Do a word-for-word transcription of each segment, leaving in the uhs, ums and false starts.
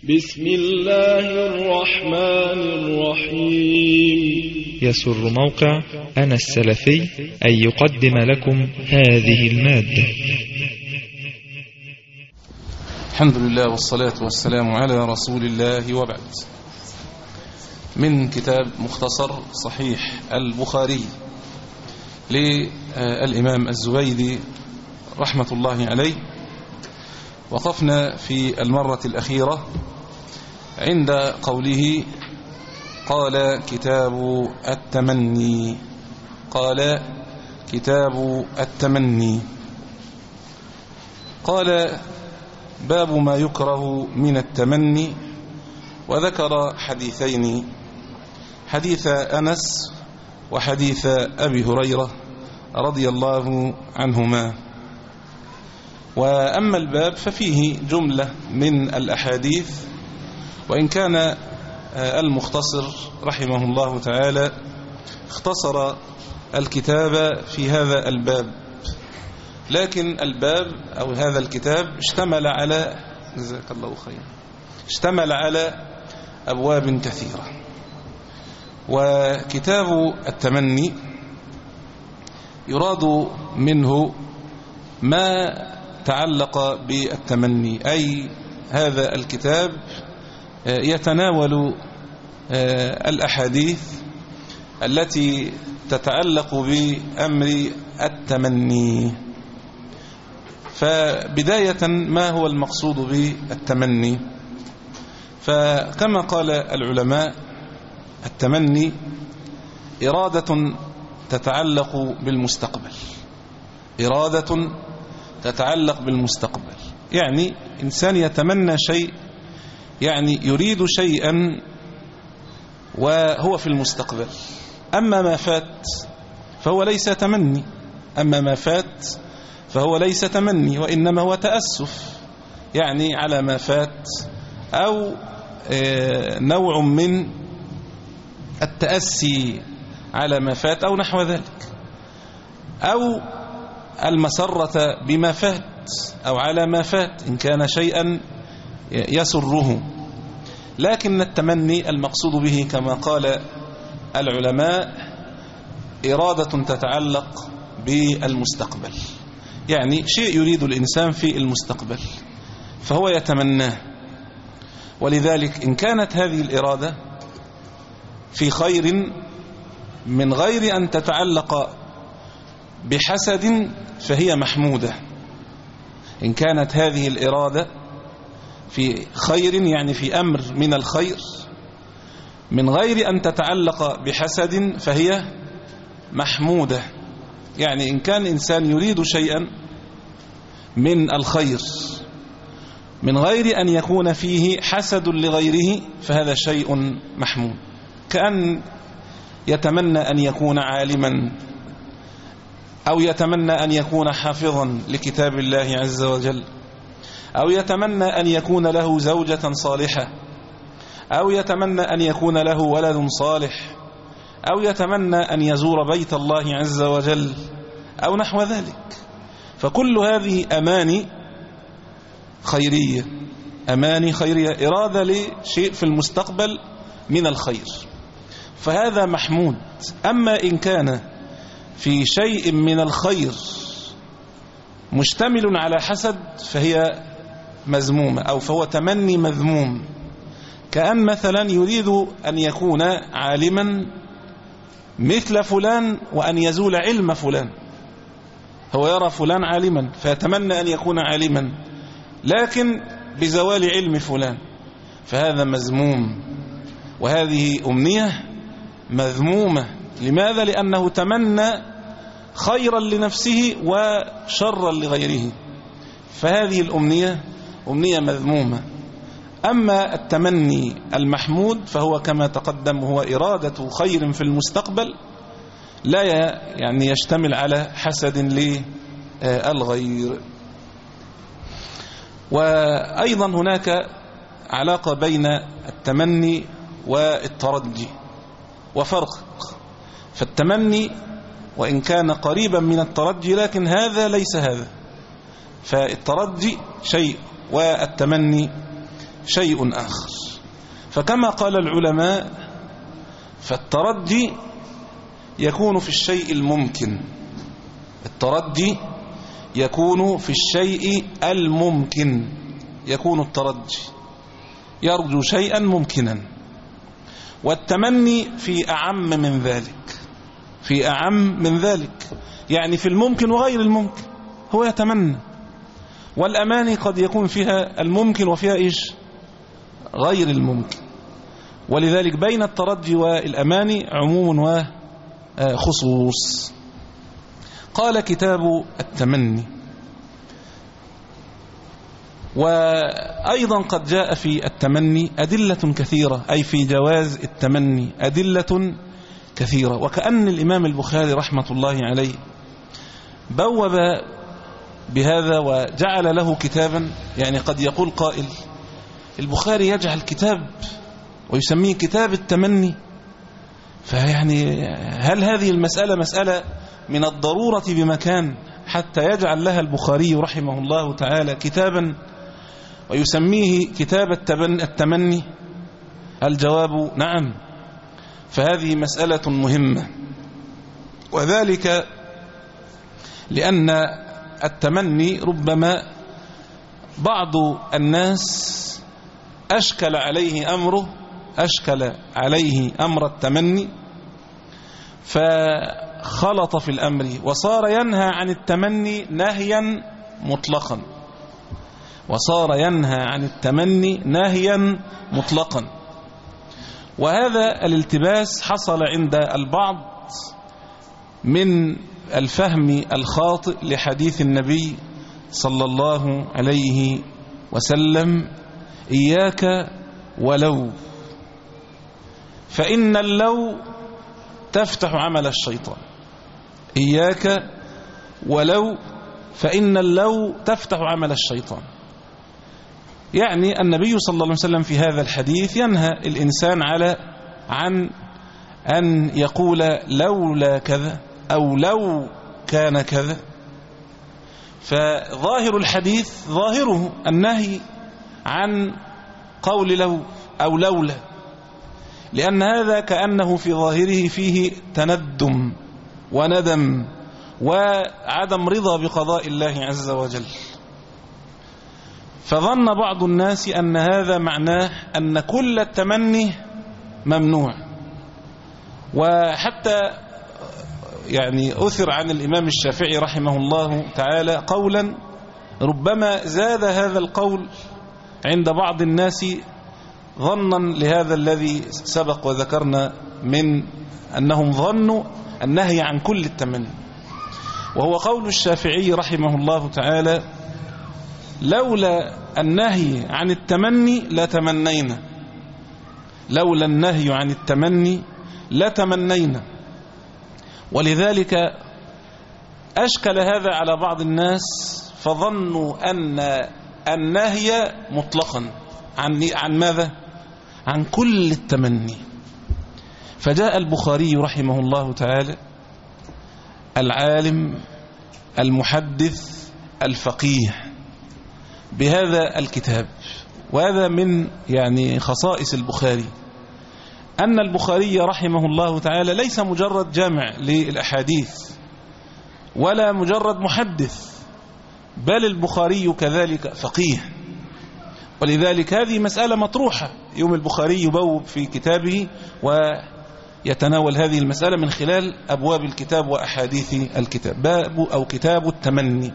بسم الله الرحمن الرحيم. يسر موقع أنا السلفي أن يقدم لكم هذه المادة. الحمد لله والصلاة والسلام على رسول الله، وبعد. من كتاب مختصر صحيح البخاري للإمام الزبيدي رحمة الله عليه. وقفنا في المرة الأخيرة عند قوله قال كتاب التمني قال كتاب التمني قال باب ما يكره من التمني، وذكر حديثين: حديث أنس وحديث أبي هريرة رضي الله عنهما. وأما الباب ففيه جملة من الأحاديث، وإن كان المختصر رحمه الله تعالى اختصر الكتاب في هذا الباب، لكن الباب أو هذا الكتاب اشتمل على جزاك الله خيرا اشتمل على أبواب كثيرة. وكتاب التمني يراد منه ما تعلق بالتمني، أي هذا الكتاب يتناول الأحاديث التي تتعلق بأمر التمني. فبداية ما هو المقصود بالتمني؟ فكما قال العلماء، التمني إرادة تتعلق بالمستقبل إرادة تتعلق بالمستقبل يعني إنسان يتمنى شيء، يعني يريد شيئا وهو في المستقبل. أما ما فات فهو ليس تمني أما ما فات فهو ليس تمني وإنما هو تأسف، يعني على ما فات، أو نوع من التأسي على ما فات أو نحو ذلك، أو المسرة بما فات أو على ما فات إن كان شيئا يسره. لكن التمني المقصود به كما قال العلماء إرادة تتعلق بالمستقبل، يعني شيء يريد الإنسان في المستقبل فهو يتمناه. ولذلك إن كانت هذه الإرادة في خير من غير أن تتعلق بحسد فهي محمودة. إن كانت هذه الإرادة في خير، يعني في أمر من الخير، من غير أن تتعلق بحسد فهي محمودة. يعني إن كان إنسان يريد شيئا من الخير من غير أن يكون فيه حسد لغيره فهذا شيء محمود، كأن يتمنى أن يكون عالما، أو يتمنى أن يكون حافظا لكتاب الله عز وجل، أو يتمنى أن يكون له زوجة صالحة، أو يتمنى أن يكون له ولد صالح، أو يتمنى أن يزور بيت الله عز وجل، أو نحو ذلك. فكل هذه أماني خيرية أماني خيرية إرادة لشيء في المستقبل من الخير، فهذا محمود. أما إن كان في شيء من الخير مشتمل على حسد فهي مذمومة، أو فهو تمني مذموم. كأن مثلا يريد أن يكون عالما مثل فلان وأن يزول علم فلان، هو يرى فلان عالما فيتمنى أن يكون عالما لكن بزوال علم فلان، فهذا مذموم، وهذه أمنية مذمومة. لماذا؟ لأنه تمنى خيرا لنفسه وشرا لغيره، فهذه الأمنية أمنية مذمومة. أما التمني المحمود فهو كما تقدم هو إرادة خير في المستقبل، لا يعني يشتمل على حسد للغير. وأيضا هناك علاقة بين التمني والترجي وفرق. فالتمني وإن كان قريبا من الترجي لكن هذا ليس هذا، فالترجي شيء والتمني شيء آخر. فكما قال العلماء فالترجي يكون في الشيء الممكن، الترجي يكون في الشيء الممكن، يكون الترجي يرجو شيئا ممكنا. والتمني في أعم من ذلك، في أعم من ذلك، يعني في الممكن وغير الممكن هو يتمنى. والأماني قد يكون فيها الممكن وفيها إيش غير الممكن. ولذلك بين الترجي والأماني عموم وخصوص. قال كتاب التمني. وأيضا قد جاء في التمني أدلة كثيرة، أي في جواز التمني أدلة كثيرة. وكأن الإمام البخاري رحمة الله عليه بوب بهذا وجعل له كتابا. يعني قد يقول قائل البخاري يجعل كتاب ويسميه كتاب التمني، فيعني هل هذه المسألة مسألة من الضرورة بمكان حتى يجعل لها البخاري رحمه الله تعالى كتابا ويسميه كتاب التمني؟ الجواب نعم. فهذه مسألة مهمة، وذلك لأن التمني ربما بعض الناس أشكل عليه أمره، أشكل عليه أمر التمني فخلط في الأمر وصار ينهى عن التمني نهيا مطلقا، وصار ينهى عن التمني نهيا مطلقا. وهذا الالتباس حصل عند البعض من الفهم الخاطئ لحديث النبي صلى الله عليه وسلم: إياك ولو، فإن اللو تفتح عمل الشيطان. إياك ولو، فإن اللو تفتح عمل الشيطان. يعني النبي صلى الله عليه وسلم في هذا الحديث ينهى الإنسان على عن أن يقول لولا كذا أو لو كان كذا. فظاهر الحديث ظاهره النهي عن قول لو أو لولا، لأن هذا كأنه في ظاهره فيه تندم وندم وعدم رضا بقضاء الله عز وجل. فظن بعض الناس أن هذا معناه أن كل التمني ممنوع. وحتى يعني أثر عن الإمام الشافعي رحمه الله تعالى قولا ربما زاد هذا القول عند بعض الناس ظنا لهذا الذي سبق وذكرنا من أنهم ظنوا النهي عن كل التمني، وهو قول الشافعي رحمه الله تعالى: لولا النهي عن التمني لتمنينا، لولا النهي عن التمني لتمنينا. ولذلك أشكل هذا على بعض الناس فظنوا أن النهي مطلقا عن عن ماذا؟ عن كل التمني. فجاء البخاري رحمه الله تعالى العالم المحدث الفقيه بهذا الكتاب. وهذا من يعني خصائص البخاري، أن البخاري رحمه الله تعالى ليس مجرد جامع للأحاديث ولا مجرد محدث، بل البخاري كذلك فقيه. ولذلك هذه مسألة مطروحة، يوم البخاري يبوب في كتابه ويتناول هذه المسألة من خلال أبواب الكتاب وأحاديث الكتاب، باب أو كتاب التمني.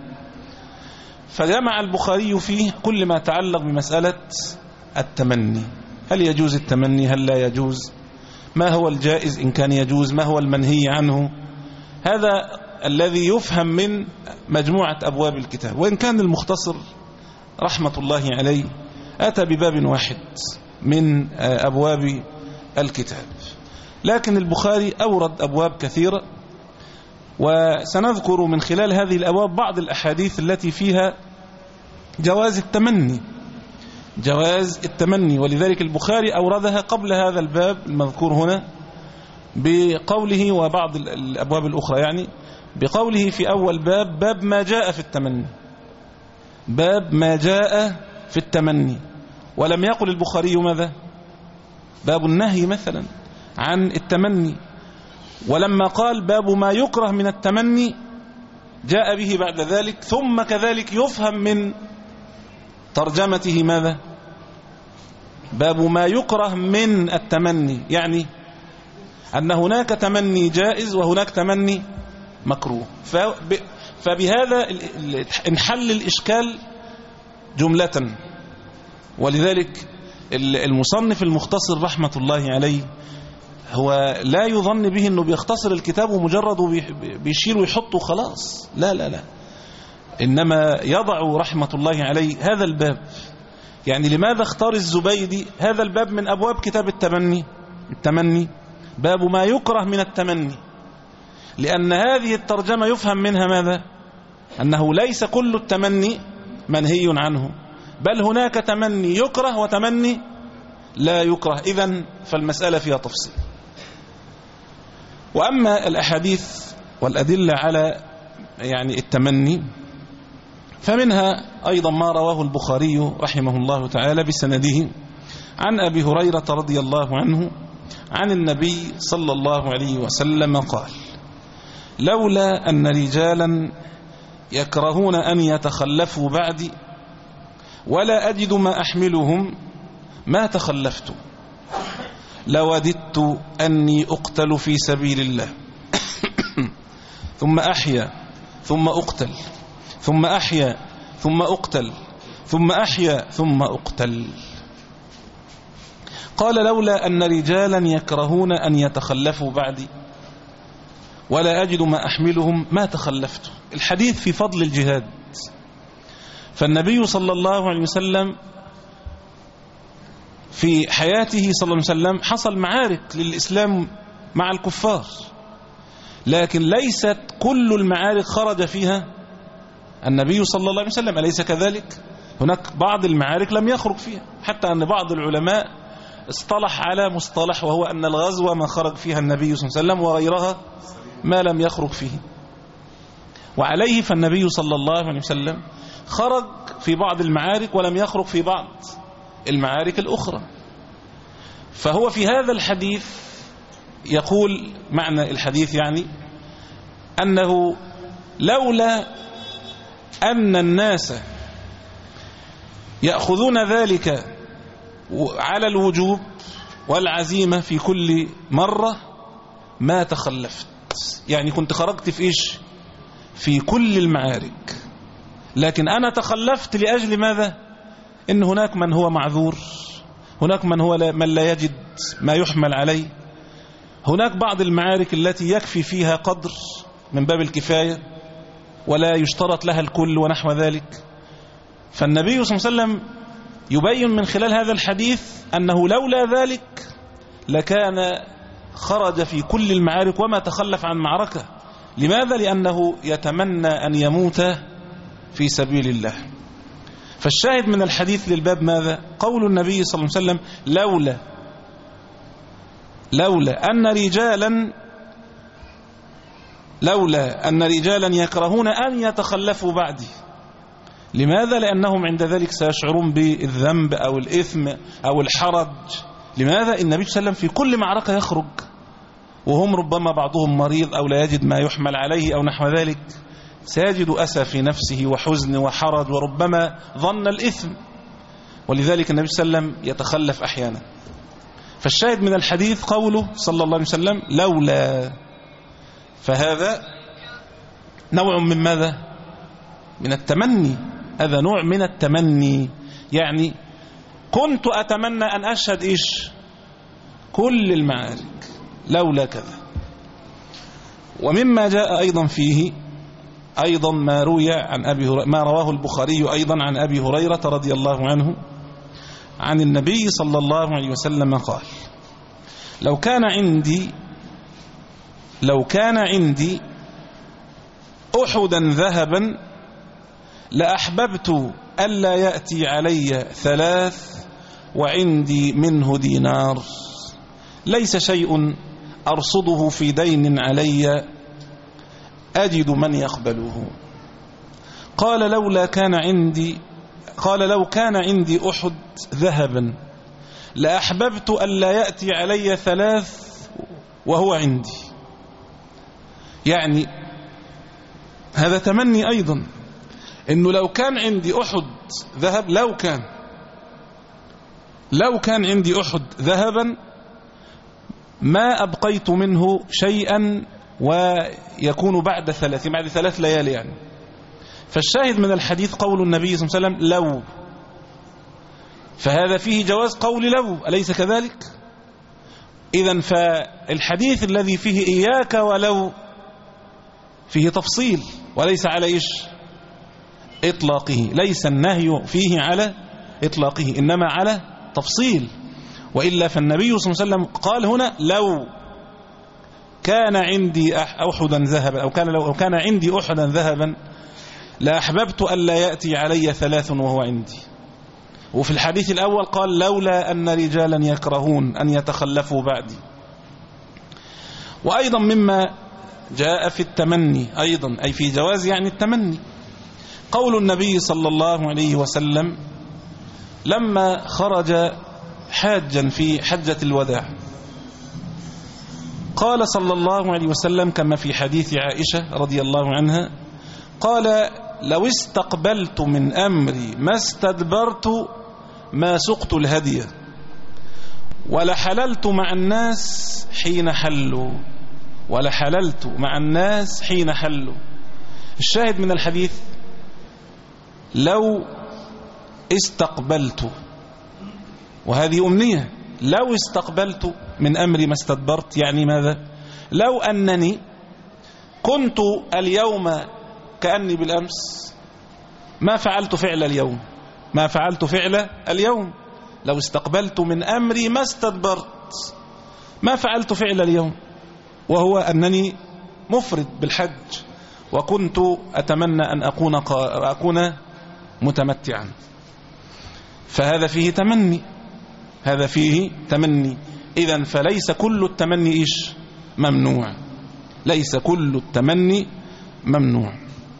فجمع البخاري فيه كل ما تعلق بمسألة التمني: هل يجوز التمني، هل لا يجوز، ما هو الجائز إن كان يجوز، ما هو المنهي عنه. هذا الذي يفهم من مجموعة أبواب الكتاب. وإن كان المختصر رحمة الله عليه أتى بباب واحد من أبواب الكتاب، لكن البخاري أورد أبواب كثيرة، وسنذكر من خلال هذه الأبواب بعض الأحاديث التي فيها جواز التمني، جواز التمني. ولذلك البخاري أوردها قبل هذا الباب المذكور هنا بقوله، وبعض الأبواب الأخرى يعني بقوله في أول باب: باب ما جاء في التمني، باب ما جاء في التمني. ولم يقل البخاري ماذا؟ باب النهي مثلا عن التمني. ولما قال باب ما يكره من التمني جاء به بعد ذلك. ثم كذلك يفهم من ترجمته ماذا؟ باب ما يكره من التمني، يعني أن هناك تمني جائز وهناك تمني مكروه. فبهذا انحل الإشكال جملة. ولذلك المصنف المختصر رحمة الله عليه هو لا يظن به أنه بيختصر الكتاب ومجرد بيشيل ويحطه خلاص، لا لا لا، إنما يضع رحمة الله عليه هذا الباب. يعني لماذا اختار الزبيدي هذا الباب من أبواب كتاب التمني؟ التمني باب ما يكره من التمني، لأن هذه الترجمة يفهم منها ماذا؟ أنه ليس كل التمني منهي عنه، بل هناك تمني يكره وتمني لا يكره. إذن فالمسألة فيها تفصيل. وأما الأحاديث والأدلة على يعني التمني فمنها أيضا ما رواه البخاري رحمه الله تعالى بسنده عن أبي هريرة رضي الله عنه عن النبي صلى الله عليه وسلم قال: لولا أن رجالا يكرهون أن يتخلفوا بعدي ولا أجد ما أحملهم ما تخلفت، لوددت أني أقتل في سبيل الله ثم أحيا ثم أقتل ثم أحيا ثم أقتل ثم أحيا ثم أقتل. قال: لولا أن رجالا يكرهون أن يتخلفوا بعدي ولا أجد ما أحملهم ما تخلفت. الحديث في فضل الجهاد. فالنبي صلى الله عليه وسلم في حياته صلى الله عليه وسلم حصل معارك للإسلام مع الكفار، لكن ليست كل المعارك خرج فيها النبي صلى الله عليه وسلم، أليس كذلك؟ هناك بعض المعارك لم يخرج فيها، حتى أن بعض العلماء اصطلح على مصطلح وهو أن الغزوة ما خرج فيها النبي صلى الله عليه وسلم وغيرها ما لم يخرج فيه. وعليه فالنبي صلى الله عليه وسلم خرج في بعض المعارك ولم يخرج في بعض المعارك الأخرى. فهو في هذا الحديث يقول معنى الحديث يعني أنه لولا أن الناس يأخذون ذلك على الوجوب والعزيمة في كل مرة ما تخلفت. يعني كنت خرجت في إيش؟ في كل المعارك، لكن أنا تخلفت لأجل ماذا؟ إن هناك من هو معذور، هناك من هو لا من لا يجد ما يحمل عليه، هناك بعض المعارك التي يكفي فيها قدر من باب الكفاية ولا يشترط لها الكل ونحو ذلك. فالنبي صلى الله عليه وسلم يبين من خلال هذا الحديث أنه لولا ذلك لكان خرج في كل المعارك وما تخلف عن معركة. لماذا؟ لأنه يتمنى أن يموت في سبيل الله. فالشاهد من الحديث للباب ماذا؟ قول النبي صلى الله عليه وسلم: لولا لولا أن رجالا لولا أن رجالا يكرهون أن يتخلفوا بعدي. لماذا؟ لأنهم عند ذلك سيشعرون بالذنب أو الإثم أو الحرج. لماذا؟ النبي صلى الله عليه وسلم في كل معركة يخرج وهم ربما بعضهم مريض أو لا يجد ما يحمل عليه أو نحو ذلك، سيجد أسى في نفسه وحزن وحرج وربما ظن الإثم، ولذلك النبي صلى الله عليه وسلم يتخلف أحيانا. فالشاهد من الحديث قوله صلى الله عليه وسلم: لولا. فهذا نوع من ماذا؟ من التمني. هذا نوع من التمني، يعني كنت أتمنى أن أشهد إيش؟ كل المعارك لولا كذا. ومما جاء أيضا فيه أيضا ما روي عن أبي هريرة، ما رواه البخاري أيضا عن أبي هريرة رضي الله عنه عن النبي صلى الله عليه وسلم قال: لو كان عندي لو كان عندي أحدا ذهبا لأحببت ألا يأتي علي ثلاث وعندي منه دينار، ليس شيء أرصده في دين علي أجد من يقبله. قال: لولا كان عندي قال لو كان عندي أحد ذهبا لأحببت ألا يأتي علي ثلاث وهو عندي. يعني هذا تمني أيضا، إنه لو كان عندي أحد ذهب، لو كان لو كان عندي أحد ذهبا ما أبقيت منه شيئا ويكون بعد ثلاث بعد ثلاث ليالي يعني. فالشاهد من الحديث قول النبي صلى الله عليه وسلم لو، فهذا فيه جواز قول لو، أليس كذلك؟ إذن فالحديث الذي فيه إياك ولو فيه تفصيل وليس على إيش؟ إطلاقه. ليس النهي فيه على إطلاقه إنما على تفصيل. وإلا فالنبي صلى الله عليه وسلم قال هنا لو كان عندي أحدا ذهبا أو كان لو كان عندي أحدا ذهبا لأحببت ألا يأتي علي ثلاث وهو عندي. وفي الحديث الأول قال لولا أن رجالا يكرهون أن يتخلفوا بعدي. وأيضا مما جاء في التمني أيضا، أي في جواز يعني التمني، قول النبي صلى الله عليه وسلم لما خرج حاجا في حجة الوداع قال صلى الله عليه وسلم كما في حديث عائشة رضي الله عنها قال لو استقبلت من أمري ما استدبرت ما سقت الهدي ولحللت مع الناس حين حلوا ولحللت مع الناس حين حلوا. الشاهد من الحديث لو استقبلت، وهذه أمنية، لو استقبلت من أمري ما استدبرت، يعني ماذا؟ لو أنني كنت اليوم كأني بالأمس ما فعلت فعل اليوم ما فعلت فعل اليوم لو استقبلت من أمري ما استدبرت ما فعلت فعل اليوم، وهو أنني مفرد بالحج وكنت أتمنى أن أكون, أكون متمتعا. فهذا فيه تمني هذا فيه تمني إذن فليس كل التمني إيش؟ ممنوع. ليس كل التمني ممنوع.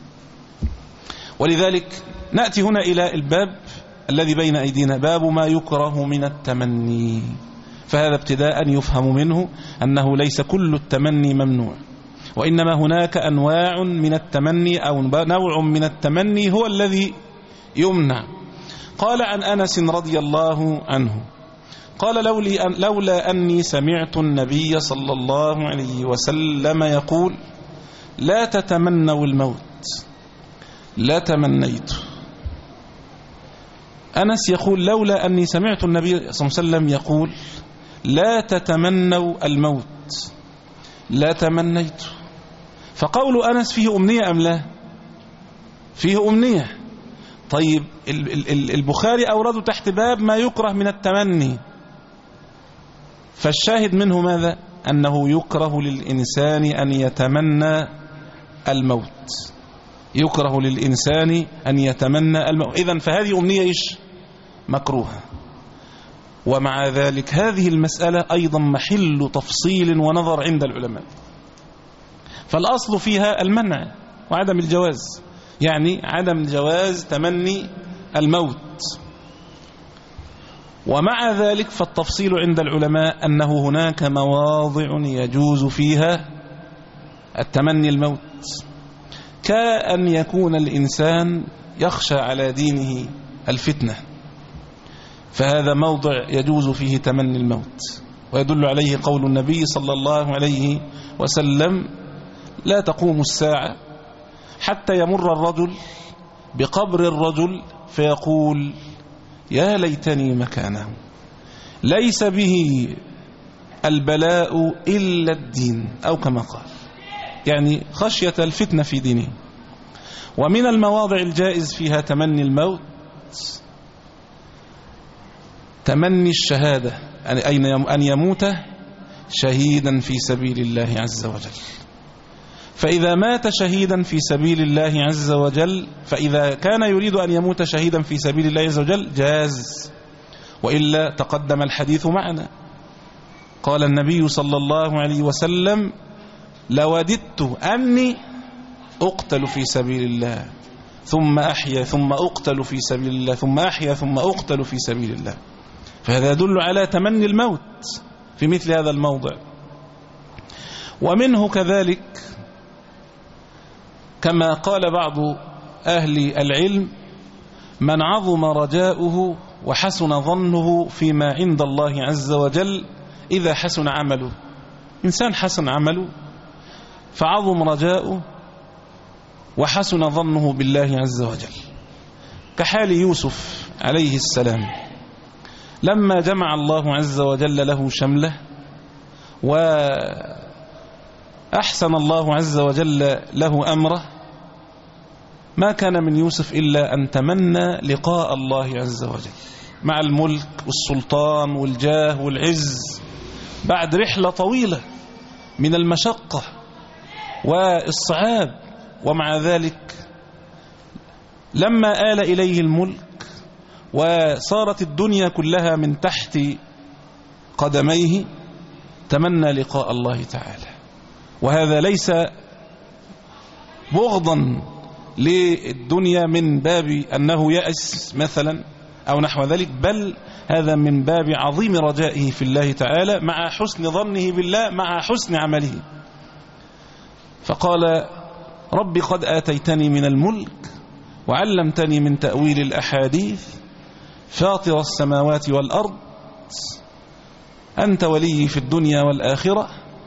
ولذلك نأتي هنا إلى الباب الذي بين أيدينا، باب ما يكره من التمني. فهذا ابتداء يفهم منه أنه ليس كل التمني ممنوع، وإنما هناك أنواع من التمني أو نوع من التمني هو الذي يمنع. قال عن أنس رضي الله عنه قال لولا أني سمعت النبي صلى الله عليه وسلم يقول لا تتمنوا الموت لا تمنيت. أنس يقول لولا أني سمعت النبي صلى الله عليه وسلم يقول لا تتمنوا الموت لا تمنيت. فقول أنس فيه أمنية أم لا؟ فيه أمنية. طيب البخاري أورده تحت باب ما يكره من التمني، فالشاهد منه ماذا؟ أنه يكره للإنسان أن يتمنى الموت يكره للإنسان أن يتمنى الموت. إذن فهذه أمنية إيش؟ مكروهة. ومع ذلك هذه المسألة أيضا محل تفصيل ونظر عند العلماء. فالأصل فيها المنع وعدم الجواز، يعني عدم جواز تمني الموت. ومع ذلك فالتفصيل عند العلماء أنه هناك مواضع يجوز فيها التمني الموت، كأن يكون الإنسان يخشى على دينه الفتنة، فهذا موضع يجوز فيه تمني الموت. ويدل عليه قول النبي صلى الله عليه وسلم لا تقوم الساعة حتى يمر الرجل بقبر الرجل فيقول يا ليتني مكانه ليس به البلاء إلا الدين، أو كما قال، يعني خشية الفتنة في دينه. ومن المواضع الجائز فيها تمني الموت تمني الشهادة، أن يموت شهيدا في سبيل الله عز وجل. فإذا مات شهيدا في سبيل الله عز وجل، فإذا كان يريد أن يموت شهيدا في سبيل الله عز وجل جاز، وإلا تقدم الحديث معنا. قال النبي صلى الله عليه وسلم لوددت أني أقتل في سبيل الله ثم أحيا ثم أقتل في سبيل الله ثم أحيا ثم أقتل في سبيل الله. فهذا يدل على تمني الموت في مثل هذا الموضع. ومنه كذلك كما قال بعض أهل العلم: من عظم رجاؤه وحسن ظنه فيما عند الله عز وجل إذا حسن عمله. إنسان حسن عمله فعظم رجاؤه وحسن ظنه بالله عز وجل، كحال يوسف عليه السلام لما جمع الله عز وجل له شمله وأحسن الله عز وجل له أمره، ما كان من يوسف إلا أن تمنى لقاء الله عز وجل مع الملك والسلطان والجاه والعز بعد رحلة طويلة من المشقة والصعاب. ومع ذلك لما آل إليه الملك وصارت الدنيا كلها من تحت قدميه تمنى لقاء الله تعالى. وهذا ليس بغضا للدنيا من باب أنه يأس مثلا أو نحو ذلك، بل هذا من باب عظيم رجائه في الله تعالى مع حسن ظنه بالله مع حسن عمله. فقال: رب قد آتيتني من الملك وعلمتني من تأويل الأحاديث فاطر السماوات والأرض أنت ولي في الدنيا والآخرة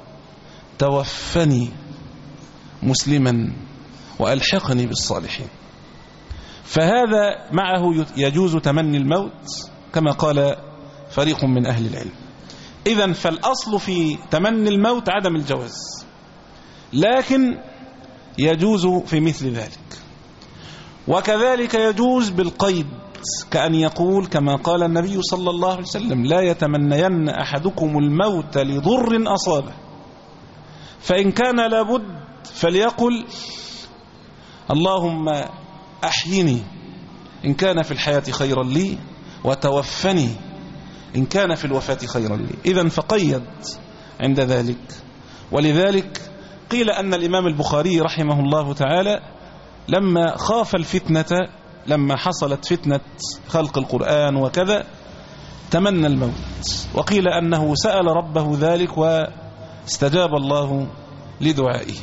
توفني مسلما وألحقني بالصالحين. فهذا معه يجوز تمني الموت كما قال فريق من أهل العلم. إذن فالأصل في تمني الموت عدم الجواز، لكن يجوز في مثل ذلك. وكذلك يجوز بالقيد، كأن يقول كما قال النبي صلى الله عليه وسلم: لا يتمنين أحدكم الموت لضر أصابه، فإن كان لابد فليقل: اللهم أحيني إن كان في الحياة خيرا لي وتوفني إن كان في الوفاة خيرا لي. إذن فقيد عند ذلك. ولذلك قيل أن الإمام البخاري رحمه الله تعالى لما خاف الفتنة، لما حصلت فتنة خلق القرآن وكذا، تمنى الموت، وقيل أنه سأل ربه ذلك واستجاب الله لدعائه.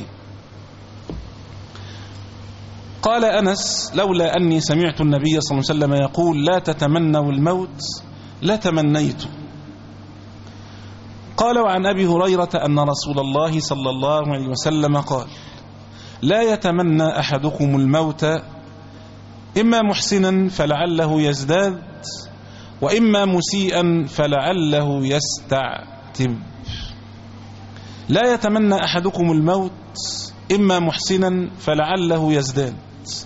قال أنس: لولا أني سمعت النبي صلى الله عليه وسلم يقول لا تتمنوا الموت لا تمنيت. قال: وعن أبي هريرة أن رسول الله صلى الله عليه وسلم قال: لا يتمنى أحدكم الموت إما محسنا فلعله يزداد وإما مسيئا فلعله يستعتب. لا يتمنى أحدكم الموت إما محسنا فلعله يزداد،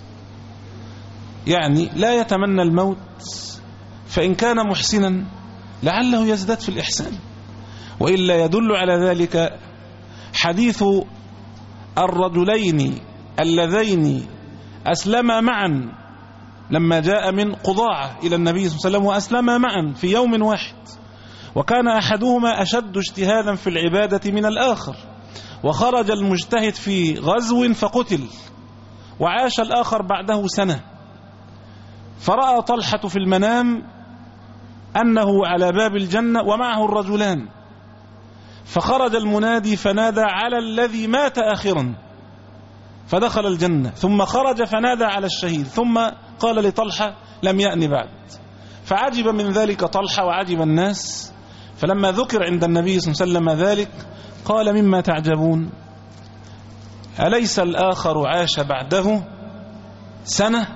يعني لا يتمنى الموت، فإن كان محسنا لعله يزداد في الإحسان. وإلا يدل على ذلك حديث الرجلين اللذين أسلما معا لما جاء من قضاعة إلى النبي صلى الله عليه وسلم، وأسلما معا في يوم واحد، وكان أحدهما أشد اجتهادا في العبادة من الآخر، وخرج المجتهد في غزو فقتل، وعاش الآخر بعده سنة. فرأى طلحة في المنام أنه على باب الجنة ومعه الرجلان، فخرج المنادي فنادى على الذي مات آخرا فدخل الجنة، ثم خرج فنادى على الشهيد، ثم قال لطلحة لم يأن بعد. فعجب من ذلك طلحة وعجب الناس. فلما ذكر عند النبي صلى الله عليه وسلم ذلك قال: مما تعجبون؟ أليس الآخر عاش بعده سنة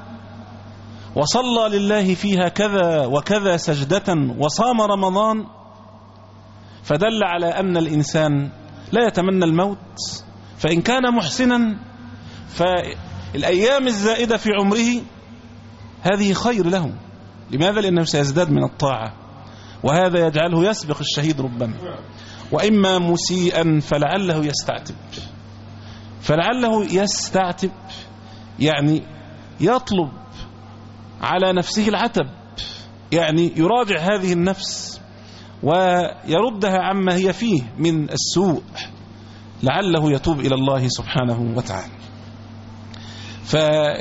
وصلى لله فيها كذا وكذا سجدة وصام رمضان؟ فدل على أن الإنسان لا يتمنى الموت، فإن كان محسنا فالأيام الزائدة في عمره هذه خير له. لماذا؟ لأنه سيزداد من الطاعة، وهذا يجعله يسبق الشهيد ربما. وإما مسيئا فلعله يستعتب، فلعله يستعتب يعني يطلب على نفسه العتب، يعني يراجع هذه النفس ويردها عما هي فيه من السوء لعله يتوب إلى الله سبحانه وتعالى.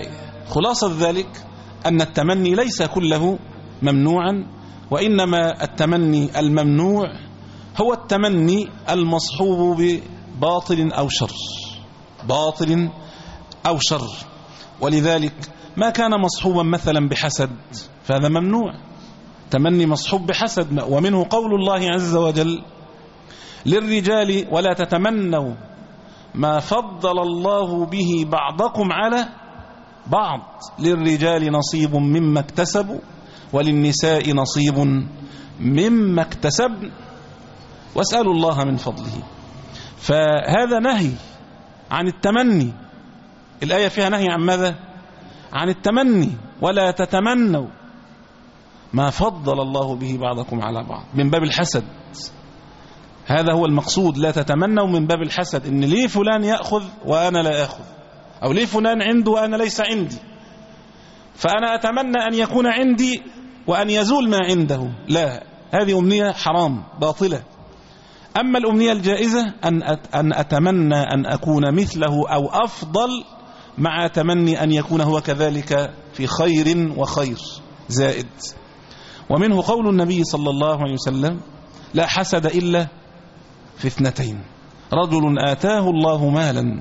خلاصة ذلك أن التمني ليس كله ممنوعا، وإنما التمني الممنوع هو التمني المصحوب بباطل أو شر، باطل أو شر. ولذلك ما كان مصحوبا مثلا بحسد فهذا ممنوع، تمني مصحوب بحسد. ومنه قول الله عز وجل للرجال ولا تتمنوا ما فضل الله به بعضكم على بعض، للرجال نصيب مما اكتسبوا وللنساء نصيب مما اكتسبن واسألوا الله من فضله. فهذا نهي عن التمني، الآية فيها نهي عن ماذا؟ عن التمني. ولا تتمنوا ما فضل الله به بعضكم على بعض، من باب الحسد. هذا هو المقصود، لا تتمنوا من باب الحسد، إن ليه فلان يأخذ وأنا لا أخذ، أو ليه فلان عنده وأنا ليس عندي، فأنا أتمنى أن يكون عندي وأن يزول ما عنده. لا، هذه أمنية حرام باطلة. أما الأمنية الجائزة أن أن أتمنى أن أكون مثله أو أفضل، مع تمني أن يكون هو كذلك في خير وخير زائد. ومنه قول النبي صلى الله عليه وسلم لا حسد إلا في اثنتين، رجل آتاه الله مالا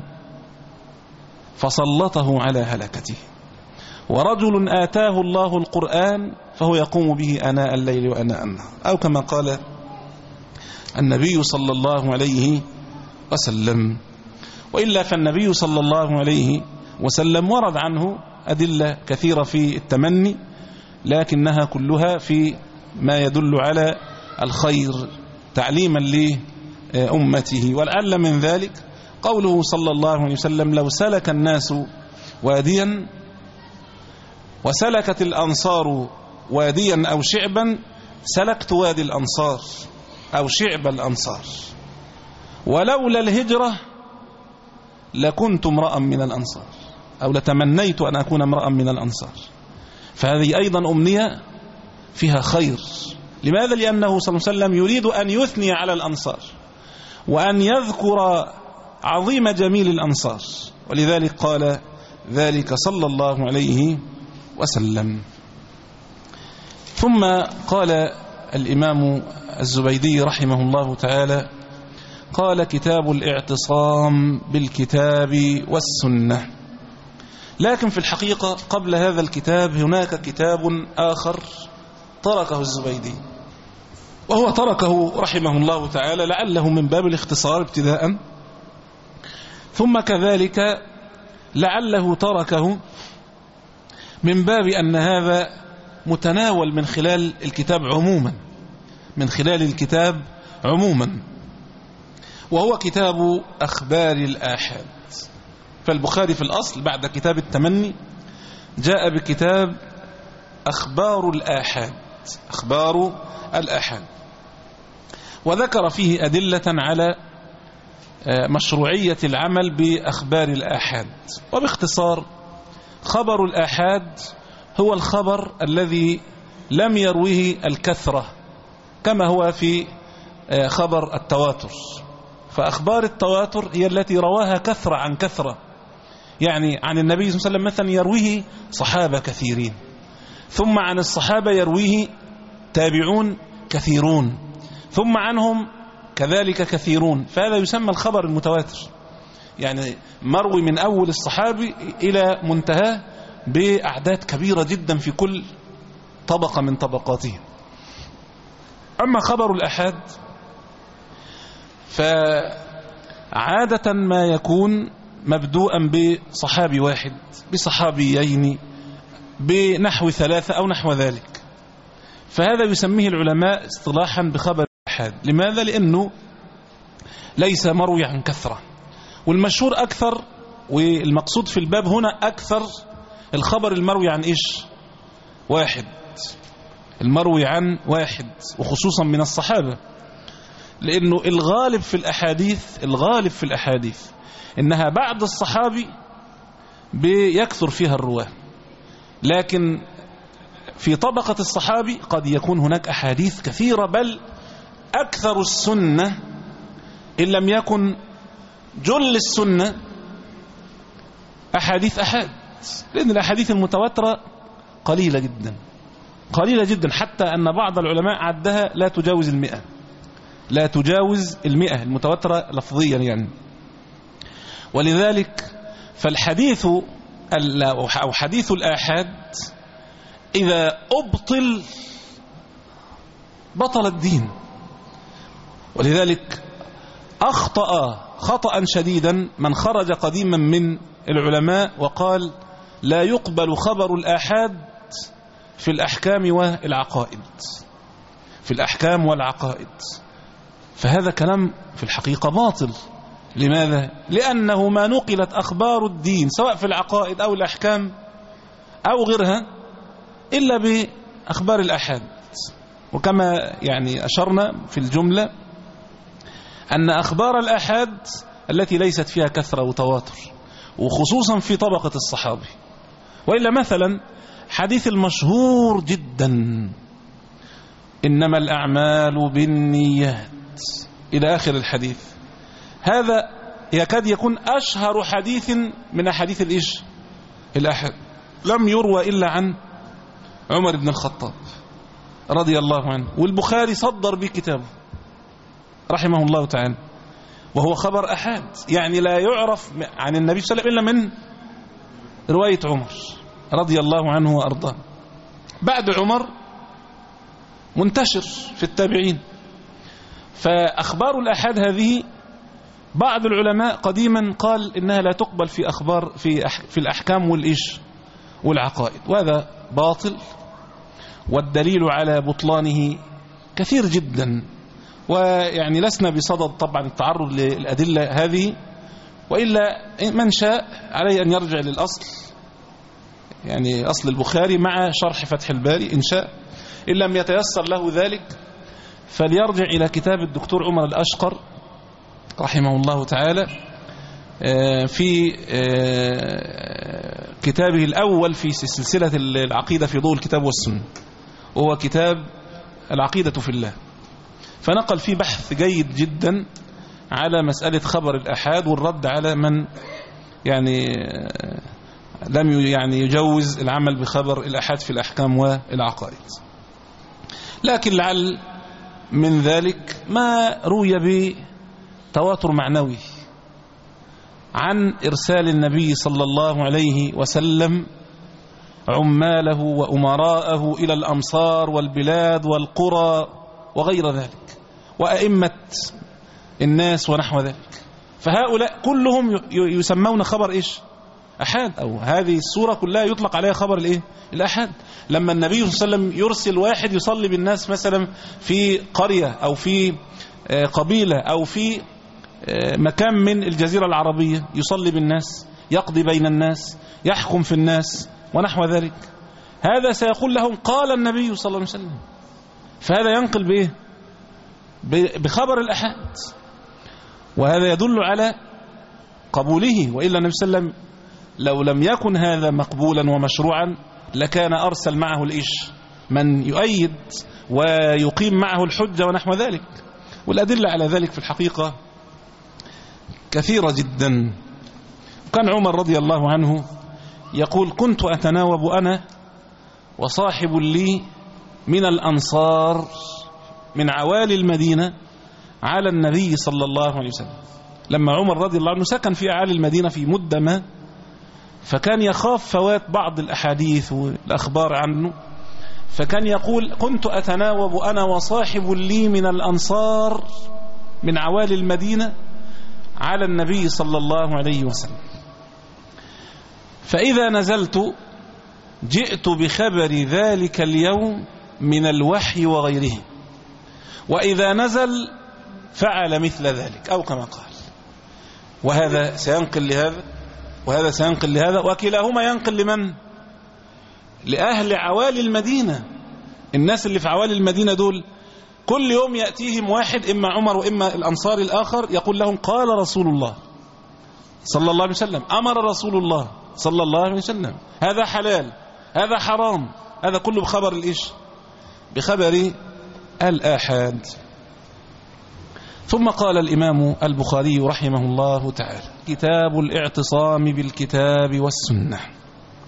فسلطه على هلكته، ورجل آتاه الله القرآن فهو يقوم به آناء الليل وآناء النهار، أو كما قال النبي صلى الله عليه وسلم. وإلا فالنبي صلى الله عليه وسلم ورد عنه أدلة كثيرة في التمني، لكنها كلها في ما يدل على الخير تعليما لأمته. ولعل من ذلك قوله صلى الله عليه وسلم لو سلك الناس واديا وسلكت الأنصار واديا أو شعبا سلكت وادي الأنصار أو شعب الأنصار، ولولا الهجرة لكنت امرأ من الأنصار، أو لتمنيت أن أكون امرأ من الأنصار. فهذه أيضا أمنية فيها خير. لماذا؟ لأنه صلى الله عليه وسلم يريد أن يثني على الأنصار وأن يذكر عظيم جميل الأنصار، ولذلك قال ذلك صلى الله عليه وسلم. ثم قال الإمام الزبيدي رحمه الله تعالى قال كتاب الاعتصام بالكتاب والسنة. لكن في الحقيقة قبل هذا الكتاب هناك كتاب آخر تركه الزبيدي، وهو تركه رحمه الله تعالى لعله من باب الاختصار ابتداء، ثم كذلك لعله تركه من باب أن هذا متناول من خلال الكتاب عموما، من خلال الكتاب عموما، وهو كتاب أخبار الآحاد. فالبخاري في الأصل بعد كتاب التمني جاء بكتاب أخبار الآحاد، أخبار الآحاد، وذكر فيه أدلة على مشروعية العمل بأخبار الآحاد. وباختصار خبر الآحاد هو الخبر الذي لم يروه الكثرة كما هو في خبر التواتر. فأخبار التواتر هي التي رواها كثرة عن كثرة، يعني عن النبي صلى الله عليه وسلم مثلا يرويه صحابة كثيرين، ثم عن الصحابة يرويه تابعون كثيرون، ثم عنهم كذلك كثيرون، فهذا يسمى الخبر المتواتر، يعني مروي من أول الصحابي إلى منتهى بأعداد كبيرة جدا في كل طبقة من طبقاته. أما خبر الأحاد فعادة ما يكون مبدوءا بصحابي واحد، بصحابيين، بنحو ثلاثة أو نحو ذلك، فهذا يسميه العلماء اصطلاحا بخبر الأحاد. لماذا؟ لأنه ليس مروي عن كثرة، والمشهور أكثر، والمقصود في الباب هنا أكثر الخبر المروي عن إيش؟ واحد، المروي عن واحد، وخصوصا من الصحابة، لأنه الغالب في الأحاديث الغالب في الأحاديث إنها بعد الصحابي بيكثر فيها الرواه، لكن في طبقة الصحابي قد يكون هناك أحاديث كثيرة، بل أكثر السنة إن لم يكن جل السنة أحاديث أحاد. لأن الأحاديث المتواترة قليلة جدا قليلة جدا، حتى أن بعض العلماء عدها لا تجاوز المئة لا تجاوز المئة المتواترة لفظيا يعني. ولذلك فالحديث أو حديث الآحاد إذا أبطل بطل الدين. ولذلك أخطأ خطأ شديدا من خرج قديما من العلماء وقال لا يقبل خبر الآحاد في الأحكام والعقائد في الأحكام والعقائد فهذا كلام في الحقيقة باطل. لماذا؟ لأنه ما نقلت أخبار الدين سواء في العقائد أو الأحكام أو غيرها إلا بأخبار الآحاد. وكما يعني أشرنا في الجملة أن أخبار الآحاد التي ليست فيها كثرة وتواتر وخصوصا في طبقة الصحابي، وإلا مثلا حديث المشهور جدا إنما الأعمال بالنيات إلى آخر الحديث، هذا يكاد يكون أشهر حديث من أحاديث الإيش الآحاد، لم يروى إلا عن عمر بن الخطاب رضي الله عنه، والبخاري صدر به كتابه رحمه الله تعالى، وهو خبر أحاد يعني لا يعرف عن النبي صلى الله عليه وسلم إلا من رواية عمر رضي الله عنه وأرضاه. بعد عمر منتشر في التابعين. فأخبار الأحاد هذه بعض العلماء قديما قال إنها لا تقبل في أخبار في في الأحكام والإيش والعقائد، وهذا باطل، والدليل على بطلانه كثير جدا. ويعني لسنا بصدد طبعا التعرض للأدلة هذه، وإلا من شاء عليه أن يرجع للأصل، يعني أصل البخاري مع شرح فتح الباري إن شاء، إن لم يتيسر له ذلك فليرجع إلى كتاب الدكتور عمر الأشقر رحمه الله تعالى في كتابه الأول في سلسلة العقيدة في ضوء الكتاب والسنة، وهو كتاب العقيدة في الله، فنقل فيه بحث جيد جدا على مسألة خبر الأحاد والرد على من يعني لم يعني يجوز العمل بخبر الأحاد في الأحكام والعقائد. لكن لعل من ذلك ما روي بتواتر معنوي عن إرسال النبي صلى الله عليه وسلم عماله وأمراءه إلى الأمصار والبلاد والقرى وغير ذلك وأئمة الناس ونحو ذلك، فهؤلاء كلهم يسمون خبر إيش أحاد، أو هذه السورة كلها يطلق عليها خبر الإيه الأحاد. لما النبي صلى الله عليه وسلم يرسل واحد يصلي بالناس مثلا في قرية أو في قبيلة أو في مكان من الجزيرة العربية، يصلي بالناس، يقضي بين الناس، يحكم في الناس ونحو ذلك، هذا سيقول لهم قال النبي صلى الله عليه وسلم، فهذا ينقل بإيه بخبر الأحاد، وهذا يدل على قبوله. وإلا النبي صلى الله عليه وسلم لو لم يكن هذا مقبولا ومشروعا لكان أرسل معه الإيش من يؤيد ويقيم معه الحجة ونحو ذلك. والأدلة على ذلك في الحقيقة كثيرة جدا. كان عمر رضي الله عنه يقول كنت أتناوب أنا وصاحب لي من الأنصار من عوالي المدينة على النبي صلى الله عليه وسلم. لما عمر رضي الله عنه سكن في أعالي المدينة في مدة ما، فكان يخاف فوات بعض الأحاديث والأخبار عنه، فكان يقول كنت أتناوب أنا وصاحب لي من الأنصار من عوالي المدينة على النبي صلى الله عليه وسلم، فإذا نزلت جئت بخبر ذلك اليوم من الوحي وغيره، وإذا نزل فعل مثل ذلك أو كما قال. وهذا سينقل لهذا وهذا سينقل لهذا، وكلاهما ينقل لمن؟ لأهل عوالي المدينة. الناس اللي في عوالي المدينة دول كل يوم يأتيهم واحد إما عمر وإما الأنصار الآخر يقول لهم قال رسول الله صلى الله عليه وسلم، أمر رسول الله صلى الله عليه وسلم، هذا حلال، هذا حرام، هذا كله بخبر الإيش؟ بخبر الآحاد. ثم قال الإمام البخاري رحمه الله تعالى كتاب الاعتصام بالكتاب والسنة.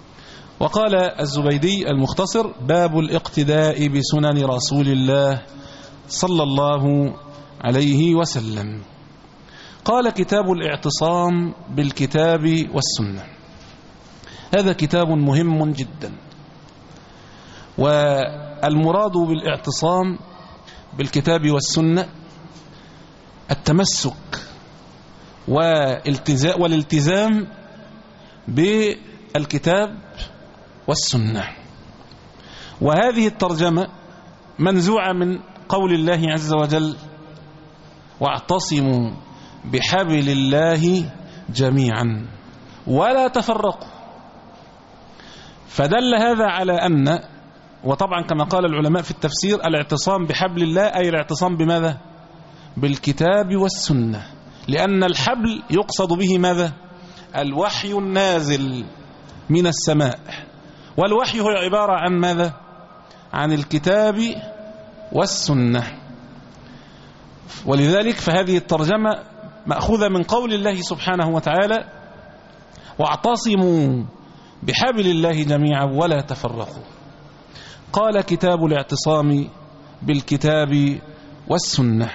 وقال الزبيدي المختصر: باب الاقتداء بسنن رسول الله صلى الله عليه وسلم. قال: كتاب الاعتصام بالكتاب والسنة. هذا كتاب مهم جدا، والمراد بالاعتصام بالكتاب والسنة التمسك والالتزام بالكتاب والسنة. وهذه الترجمة منزوعة من قول الله عز وجل: واعتصموا بحبل الله جميعا ولا تفرقوا. فدل هذا على أن، وطبعا كما قال العلماء في التفسير، الاعتصام بحبل الله أي الاعتصام بماذا؟ بالكتاب والسنة، لأن الحبل يقصد به ماذا؟ الوحي النازل من السماء، والوحي هو عبارة عن ماذا؟ عن الكتاب والسنة. ولذلك فهذه الترجمة مأخوذة من قول الله سبحانه وتعالى: واعتصموا بحبل الله جميعا ولا تفرقوا. قال: كتاب الاعتصام بالكتاب والسنة.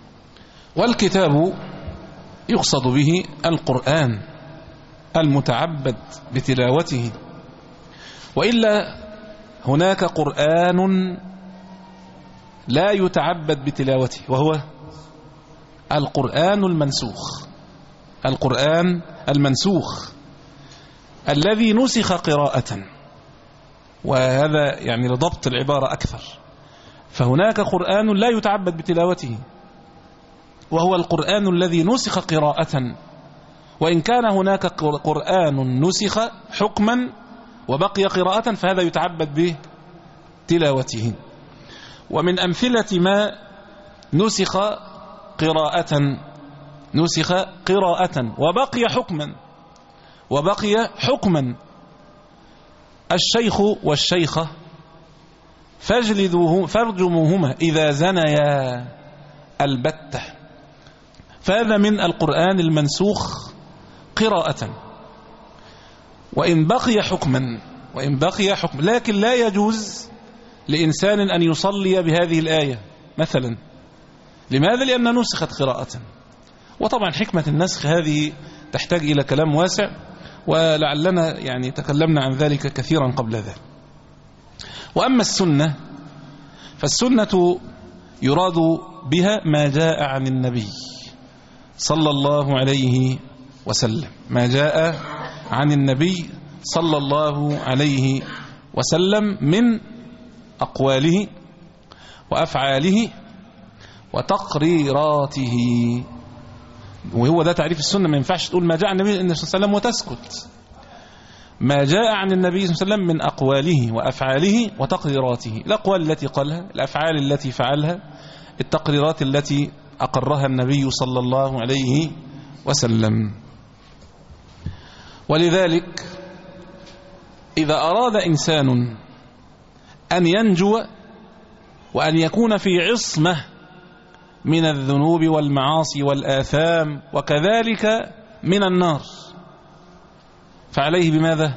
والكتاب يقصد به القرآن المتعبد بتلاوته، وإلا هناك قرآن لا يتعبد بتلاوته، وهو القرآن المنسوخ. القرآن المنسوخ الذي نسخ قراءة، وهذا يعني لضبط العبارة أكثر. فهناك قرآن لا يتعبد بتلاوته، وهو القرآن الذي نسخ قراءة، وإن كان هناك قرآن نسخ حكما وبقي قراءة فهذا يتعبد بتلاوته. ومن أمثلة ما نسخ قراءة نسخ قراءة وبقي حكما وبقي حكما الشيخ والشيخة فاجلدوه فارجموهما إذا زنيا البتة. فهذا من القرآن المنسوخ قراءة، وإن بقي حكما وإن بقي حكم لكن لا يجوز لإنسان أن يصلي بهذه الآية مثلا. لماذا؟ لأن نسخت قراءة. وطبعا حكمة النسخ هذه تحتاج إلى كلام واسع، ولعلنا يعني تكلمنا عن ذلك كثيرا قبل ذلك. وأما السنة فالسنة يراد بها ما جاء عن النبي صلى الله عليه وسلم، ما جاء عن النبي صلى الله عليه وسلم من أقواله وأفعاله وتقريراته. وهو ده تعريف السنة. ما ينفعش تقول ما جاء عن النبي صلى الله عليه وسلم وتسكت. ما جاء عن النبي صلى الله عليه وسلم من أقواله وأفعاله وتقريراته. الأقوال التي قالها، الأفعال التي فعلها، التقريرات التي أقرها النبي صلى الله عليه وسلم. ولذلك إذا أراد إنسان أن ينجو وأن يكون في عصمة من الذنوب والمعاصي والآثام وكذلك من النار، فعليه بماذا؟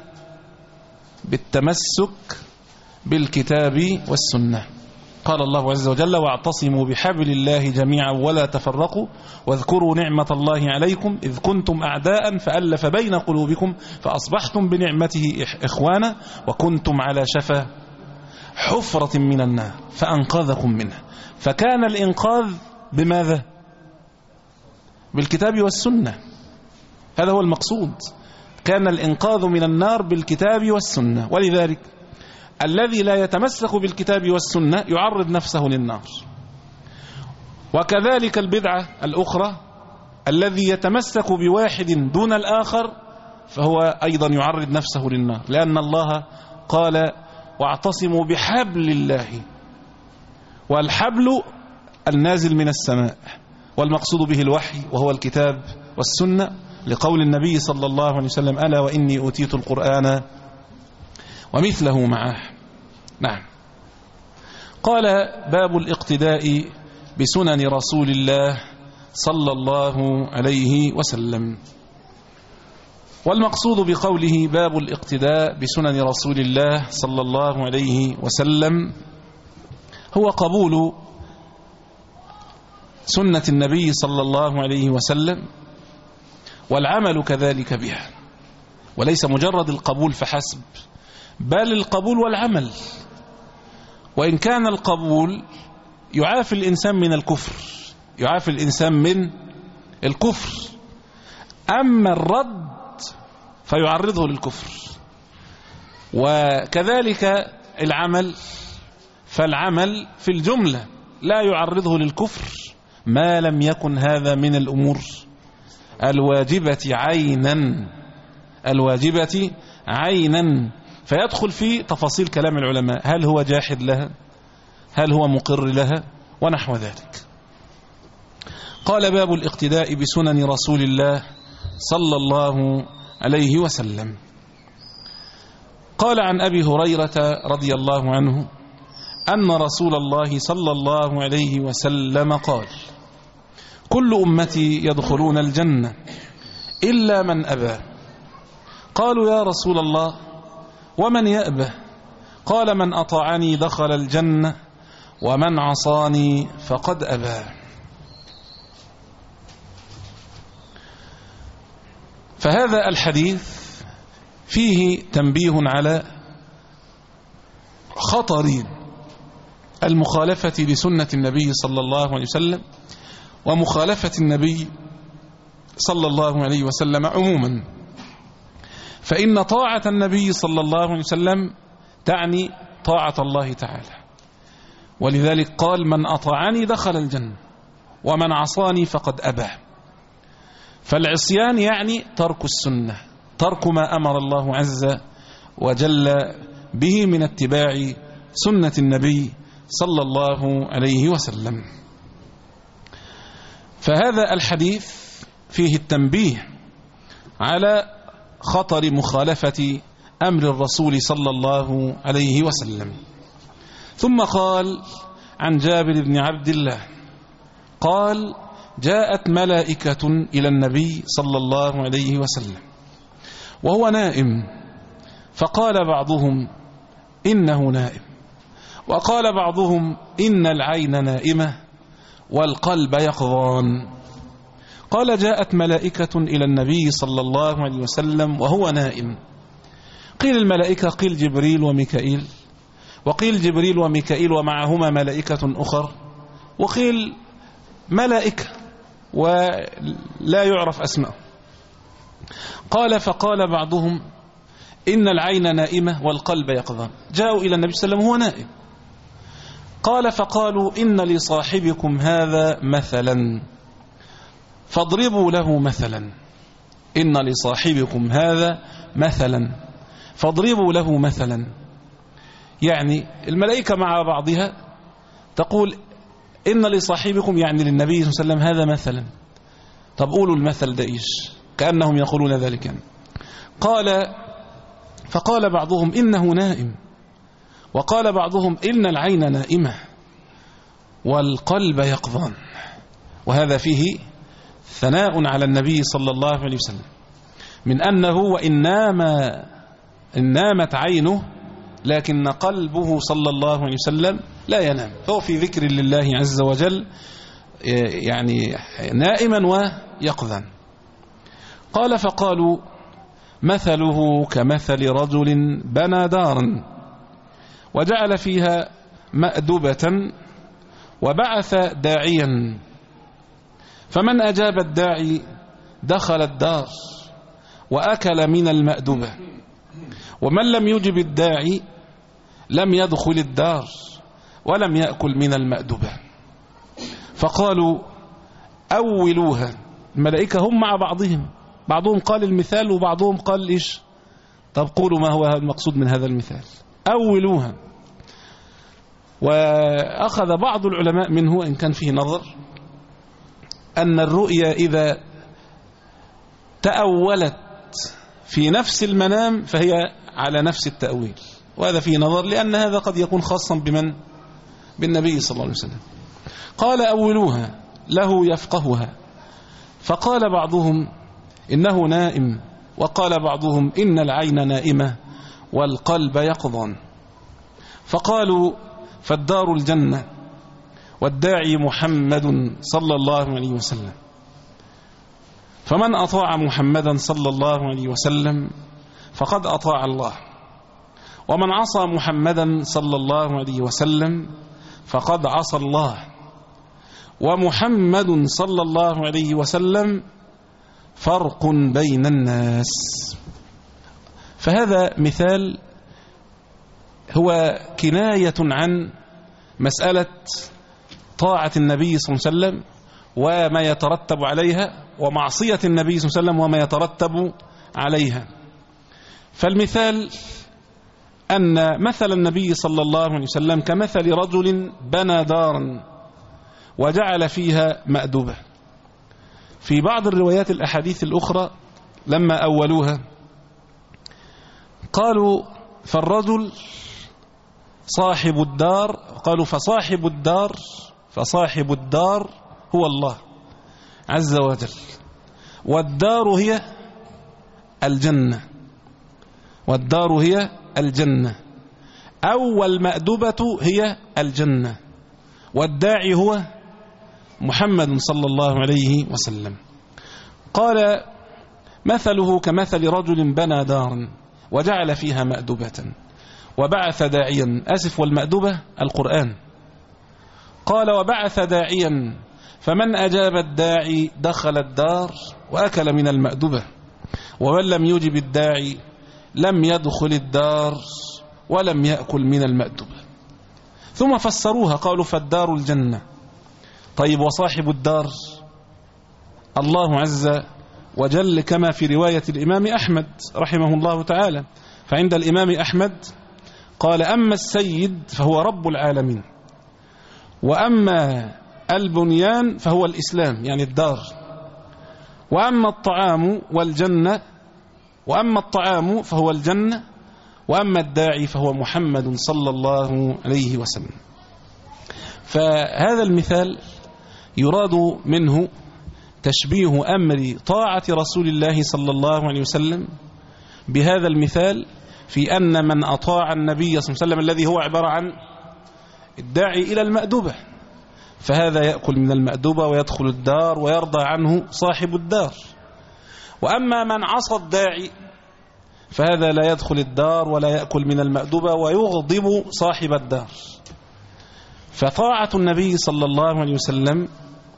بالتمسك بالكتاب والسنة. قال الله عز وجل: واعتصموا بحبل الله جميعا ولا تفرقوا واذكروا نعمة الله عليكم إذ كنتم أعداء فألف بين قلوبكم فأصبحتم بنعمته إخوانا وكنتم على شفا حفرة من النار فأنقذكم منها. فكان الإنقاذ بماذا؟ بالكتاب والسنة. هذا هو المقصود. كان الإنقاذ من النار بالكتاب والسنة. ولذلك الذي لا يتمسك بالكتاب والسنة يعرض نفسه للنار. وكذلك البدعة الأخرى الذي يتمسك بواحد دون الآخر فهو أيضا يعرض نفسه للنار، لأن الله قال: واعتصموا بحبل الله، والحبل النازل من السماء، والمقصود به الوحي وهو الكتاب والسنة، لقول النبي صلى الله عليه وسلم: ألا وإني أوتيت القرآن ومثله معه. نعم. قال: باب الاقتداء بسنن رسول الله صلى الله عليه وسلم. والمقصود بقوله باب الاقتداء بسنن رسول الله صلى الله عليه وسلم هو قبول سنة النبي صلى الله عليه وسلم والعمل كذلك بها، وليس مجرد القبول فحسب، بل القبول والعمل. وإن كان القبول يعافي الإنسان من الكفر، يعافي الإنسان من الكفر، أما الرد فيعرضه للكفر. وكذلك العمل، فالعمل في الجملة لا يعرضه للكفر ما لم يكن هذا من الأمور الواجبة عينا، الواجبة عينا، فيدخل في تفاصيل كلام العلماء، هل هو جاحد لها، هل هو مقر لها، ونحو ذلك. قال باب الاقتداء بسنن رسول الله صلى الله عليه وسلم. قال عن أبي هريرة رضي الله عنه أن رسول الله صلى الله عليه وسلم قال: كل أمتي يدخلون الجنة إلا من أبى. قالوا يا رسول الله ومن يأبى؟ قال من أطاعني دخل الجنة ومن عصاني فقد أبى. فهذا الحديث فيه تنبيه على خطر المخالفة لسنة النبي صلى الله عليه وسلم ومخالفة النبي صلى الله عليه وسلم عموما، فإن طاعة النبي صلى الله عليه وسلم تعني طاعة الله تعالى، ولذلك قال من أطاعني دخل الجنة ومن عصاني فقد أبى. فالعصيان يعني ترك السنة، ترك ما أمر الله عز وجل به من اتباع سنة النبي صلى الله عليه وسلم. فهذا الحديث فيه التنبيه على خطر مخالفة أمر الرسول صلى الله عليه وسلم. ثم قال عن جابر بن عبد الله قال: جاءت ملائكة إلى النبي صلى الله عليه وسلم وهو نائم، فقال بعضهم إنه نائم، وقال بعضهم إن العين نائمة والقلب يقظان. قال: جاءت ملائكة إلى النبي صلى الله عليه وسلم وهو نائم. قيل الملائكة، قيل جبريل وميكائيل، وقيل جبريل وميكائيل ومعهما ملائكة أخر، وقيل ملائكة ولا يعرف أسماء. قال: فقال بعضهم إن العين نائمة والقلب يقظان. جاءوا إلى النبي صلى الله عليه وسلم وهو نائم. قال: فقالوا إن لصاحبكم هذا مثلا فاضربوا له مثلا. إن لصاحبكم هذا مثلا فاضربوا له مثلا. يعني الملائكة مع بعضها تقول إن لصاحبكم، يعني للنبي صلى الله عليه وسلم، هذا مثلا. طب قولوا المثل ده إيش؟ كأنهم يقولون ذلك يعني. قال: فقال بعضهم إنه نائم، وقال بعضهم إن العين نائمة والقلب يقظان. وهذا فيه ثناء على النبي صلى الله عليه وسلم من أنه وإن نام إن نامت عينه لكن قلبه صلى الله عليه وسلم لا ينام، فهو في ذكر لله عز وجل يعني نائما ويقظا. قال: فقالوا مثله كمثل رجل بنى دارا وجعل فيها مأدبة وبعث داعيا، فمن أجاب الداعي دخل الدار وأكل من المأدبة، ومن لم يجب الداعي لم يدخل الدار ولم يأكل من المأدبة. فقالوا أولوها. الملائكة هم مع بعضهم، بعضهم قال المثال وبعضهم قال إيش؟ طب قولوا ما هو المقصود من هذا المثال. أولوها. وأخذ بعض العلماء منه إن كان فيه نظر أن الرؤيا إذا تأولت في نفس المنام فهي على نفس التأويل، وهذا فيه نظر لأن هذا قد يكون خاصا بمن؟ بالنبي صلى الله عليه وسلم. قال أولوها له يفقهها. فقال بعضهم إنه نائم وقال بعضهم إن العين نائمة والقلب يقظان. فقالوا فالدار الجنة والداعي محمد صلى الله عليه وسلم، فمن أطاع محمدا صلى الله عليه وسلم فقد أطاع الله، ومن عصى محمدا صلى الله عليه وسلم فقد عصى الله، ومحمد صلى الله عليه وسلم فرق بين الناس. فهذا مثال هو كناية عن مسألة طاعة النبي صلى الله عليه وسلم وما يترتب عليها، ومعصية النبي صلى الله عليه وسلم وما يترتب عليها. فالمثال أن مثل النبي صلى الله عليه وسلم كمثل رجل بنى دارا وجعل فيها مأدبة. في بعض الروايات الأحاديث الأخرى لما أولوها قالوا فالرجل صاحب الدار، قالوا فصاحب الدار فصاحب الدار هو الله عز وجل، والدار هي الجنة، والدار هي الجنة، أو المأدبة هي الجنة، والداعي هو محمد صلى الله عليه وسلم. قال مثله كمثل رجل بنى دارا وجعل فيها مأدبة وبعث داعيا، أسف والمأدبة القرآن. قال وبعث داعيا فمن أجاب الداعي دخل الدار وأكل من المأدبة، ومن لم يجب الداعي لم يدخل الدار ولم يأكل من المأدبة. ثم فسروها قالوا فالدار الجنة. طيب وصاحب الدار الله عز وجل، كما في رواية الإمام أحمد رحمه الله تعالى. فعند الإمام أحمد قال أما السيد فهو رب العالمين، وأما البنيان فهو الإسلام يعني الدار، وأما الطعام والجنة وأما الطعام فهو الجنة، وأما الداعي فهو محمد صلى الله عليه وسلم. فهذا المثال يراد منه تشبيه أمر طاعة رسول الله صلى الله عليه وسلم بهذا المثال، في أن من أطاع النبي صلى الله عليه وسلم الذي هو عبارة عن الداعي إلى المأدبة، فهذا يأكل من المأدبة ويدخل الدار ويرضى عنه صاحب الدار. وأما من عصى الداعي فهذا لا يدخل الدار ولا يأكل من المأدبة ويغضب صاحب الدار. فطاعة النبي صلى الله عليه وسلم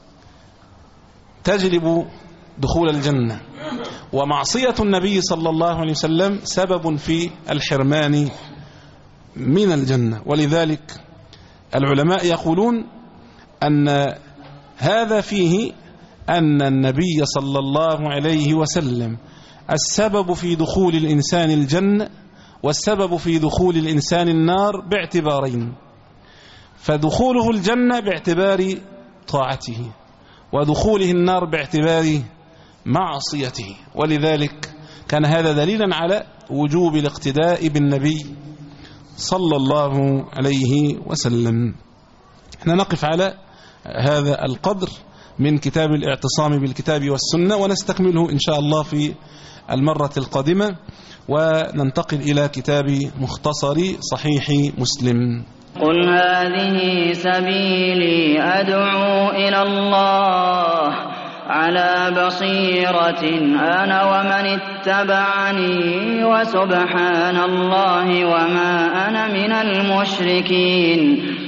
تجلب دخول الجنة، ومعصية النبي صلى الله عليه وسلم سبب في الحرمان من الجنة. ولذلك العلماء يقولون أن هذا فيه أن النبي صلى الله عليه وسلم السبب في دخول الإنسان الجنة والسبب في دخول الإنسان النار باعتبارين: فدخوله الجنة باعتبار طاعته، ودخوله النار باعتبار معصيته. ولذلك كان هذا دليلا على وجوب الاقتداء بالنبي صلى الله عليه وسلم. احنا نقف على هذا القدر من كتاب الاعتصام بالكتاب والسنة، ونستكمله إن شاء الله في المرة القادمة، وننتقل إلى كتاب مختصر صحيح مسلم. قل هذه سبيلي أدعو إلى الله على بصيرة أنا ومن اتبعني وسبحان الله وما أنا من المشركين.